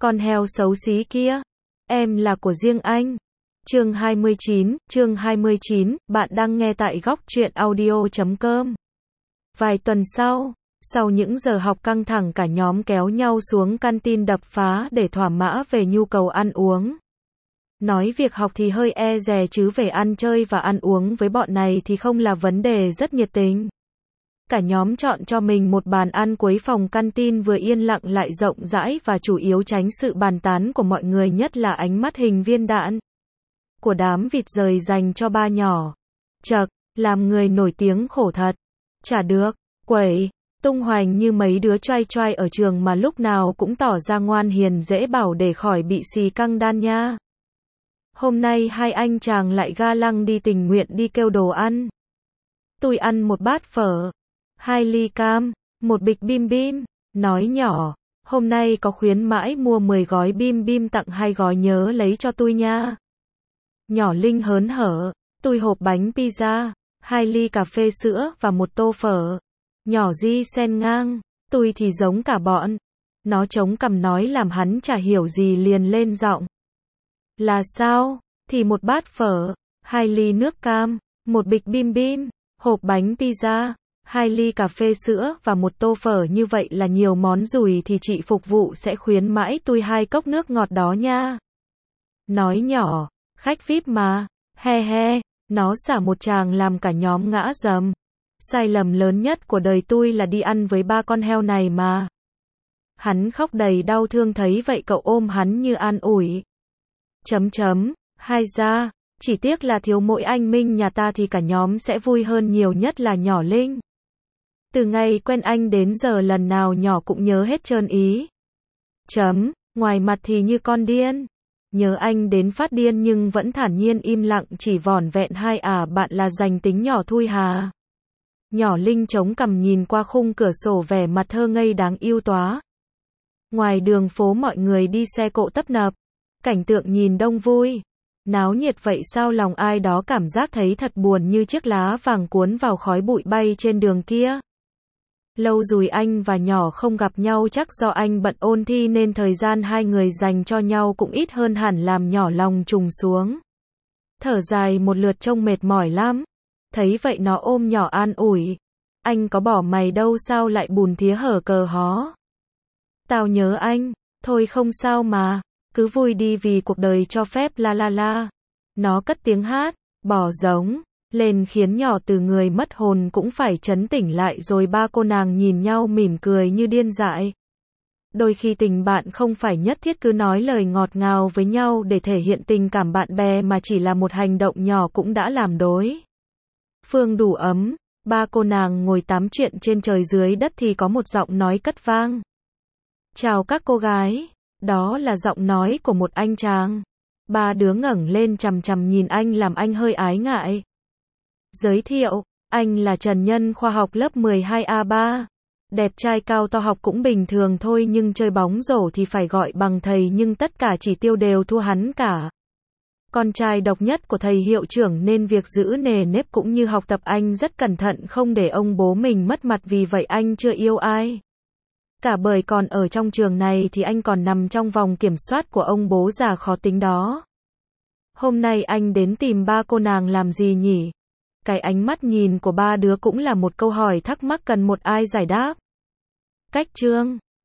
Con heo xấu xí kia, em là của riêng anh. Chương 29, bạn đang nghe tại góc truyện audio.com. Vài tuần sau những giờ học căng thẳng cả nhóm kéo nhau xuống canteen đập phá để thỏa mãn về nhu cầu ăn uống. Nói việc học thì hơi e dè chứ về ăn chơi và ăn uống với bọn này thì không là vấn đề, rất nhiệt tình. Cả nhóm chọn cho mình một bàn ăn cuối phòng canteen vừa yên lặng lại rộng rãi và chủ yếu tránh sự bàn tán của mọi người, nhất là ánh mắt hình viên đạn của đám vịt rời dành cho ba nhỏ. Chậc, làm người nổi tiếng khổ thật. Chả được, quẩy, tung hoành như mấy đứa choai choai ở trường mà lúc nào cũng tỏ ra ngoan hiền dễ bảo để khỏi bị xì căng đan nha. Hôm nay hai anh chàng lại ga lăng đi tình nguyện đi kêu đồ ăn. Tôi ăn một bát phở, 2 ly cam, một bịch bim bim, nói nhỏ, hôm nay có khuyến mãi mua 10 gói bim bim tặng 2 gói nhớ lấy cho tôi nha. Nhỏ Linh hớn hở, tôi hộp bánh pizza, 2 ly cà phê sữa và một tô phở. Nhỏ Di xen ngang, tôi thì giống cả bọn. Nó chống cằm nói làm hắn chả hiểu gì liền lên giọng. Là sao? Thì một bát phở, 2 ly nước cam, một bịch bim bim, hộp bánh pizza, 2 ly cà phê sữa và một tô phở, như vậy là nhiều món rồi thì chị phục vụ sẽ khuyến mãi tôi 2 cốc nước ngọt đó nha. Nói nhỏ, khách VIP mà, he he, nó xả một tràng làm cả nhóm ngã rầm. Sai lầm lớn nhất của đời tôi là đi ăn với ba con heo này mà. Hắn khóc đầy đau thương, thấy vậy cậu ôm hắn như an ủi. Hai ra, chỉ tiếc là thiếu mỗi anh Minh nhà ta thì cả nhóm sẽ vui hơn nhiều, nhất là nhỏ Linh. Từ ngày quen anh đến giờ lần nào nhỏ cũng nhớ hết trơn ý. Ngoài mặt thì như con điên. Nhớ anh đến phát điên nhưng vẫn thản nhiên im lặng, chỉ vỏn vẹn hai bạn là dành tính nhỏ thui hà. Nhỏ Linh chống cằm nhìn qua khung cửa sổ, vẻ mặt thơ ngây đáng yêu tóa. Ngoài đường phố mọi người đi xe cộ tấp nập. Cảnh tượng nhìn đông vui, náo nhiệt vậy sao lòng ai đó cảm giác thấy thật buồn, như chiếc lá vàng cuốn vào khói bụi bay trên đường kia. Lâu rồi anh và nhỏ không gặp nhau, chắc do anh bận ôn thi nên thời gian hai người dành cho nhau cũng ít hơn hẳn, làm nhỏ lòng trùng xuống. Thở dài một lượt trông mệt mỏi lắm. Thấy vậy nó ôm nhỏ an ủi. Anh có bỏ mày đâu, sao lại bùn thía hở cờ hó. Tao nhớ anh, thôi không sao mà. Cứ vui đi vì cuộc đời cho phép, la la la. Nó cất tiếng hát, bỏ giống lên khiến nhỏ từ người mất hồn cũng phải trấn tỉnh lại, rồi ba cô nàng nhìn nhau mỉm cười như điên dại. Đôi khi tình bạn không phải nhất thiết cứ nói lời ngọt ngào với nhau để thể hiện tình cảm bạn bè, mà chỉ là một hành động nhỏ cũng đã làm đối phương đủ ấm. Ba cô nàng ngồi tám chuyện trên trời dưới đất thì có một giọng nói cất vang. Chào các cô gái. Đó là giọng nói của một anh chàng. Ba đứa ngẩng lên chằm chằm nhìn anh làm anh hơi ái ngại. Giới thiệu, anh là Trần Nhân, khoa học lớp 12A3. Đẹp trai cao to, học cũng bình thường thôi, nhưng chơi bóng rổ thì phải gọi bằng thầy, nhưng tất cả chỉ tiêu đều thua hắn cả. Con trai độc nhất của thầy hiệu trưởng nên việc giữ nề nếp cũng như học tập anh rất cẩn thận, không để ông bố mình mất mặt, vì vậy anh chưa yêu ai cả, bởi còn ở trong trường này thì anh còn nằm trong vòng kiểm soát của ông bố già khó tính đó. Hôm nay anh đến tìm ba cô nàng làm gì nhỉ? Cái ánh mắt nhìn của ba đứa cũng là một câu hỏi thắc mắc cần một ai giải đáp. Cách chương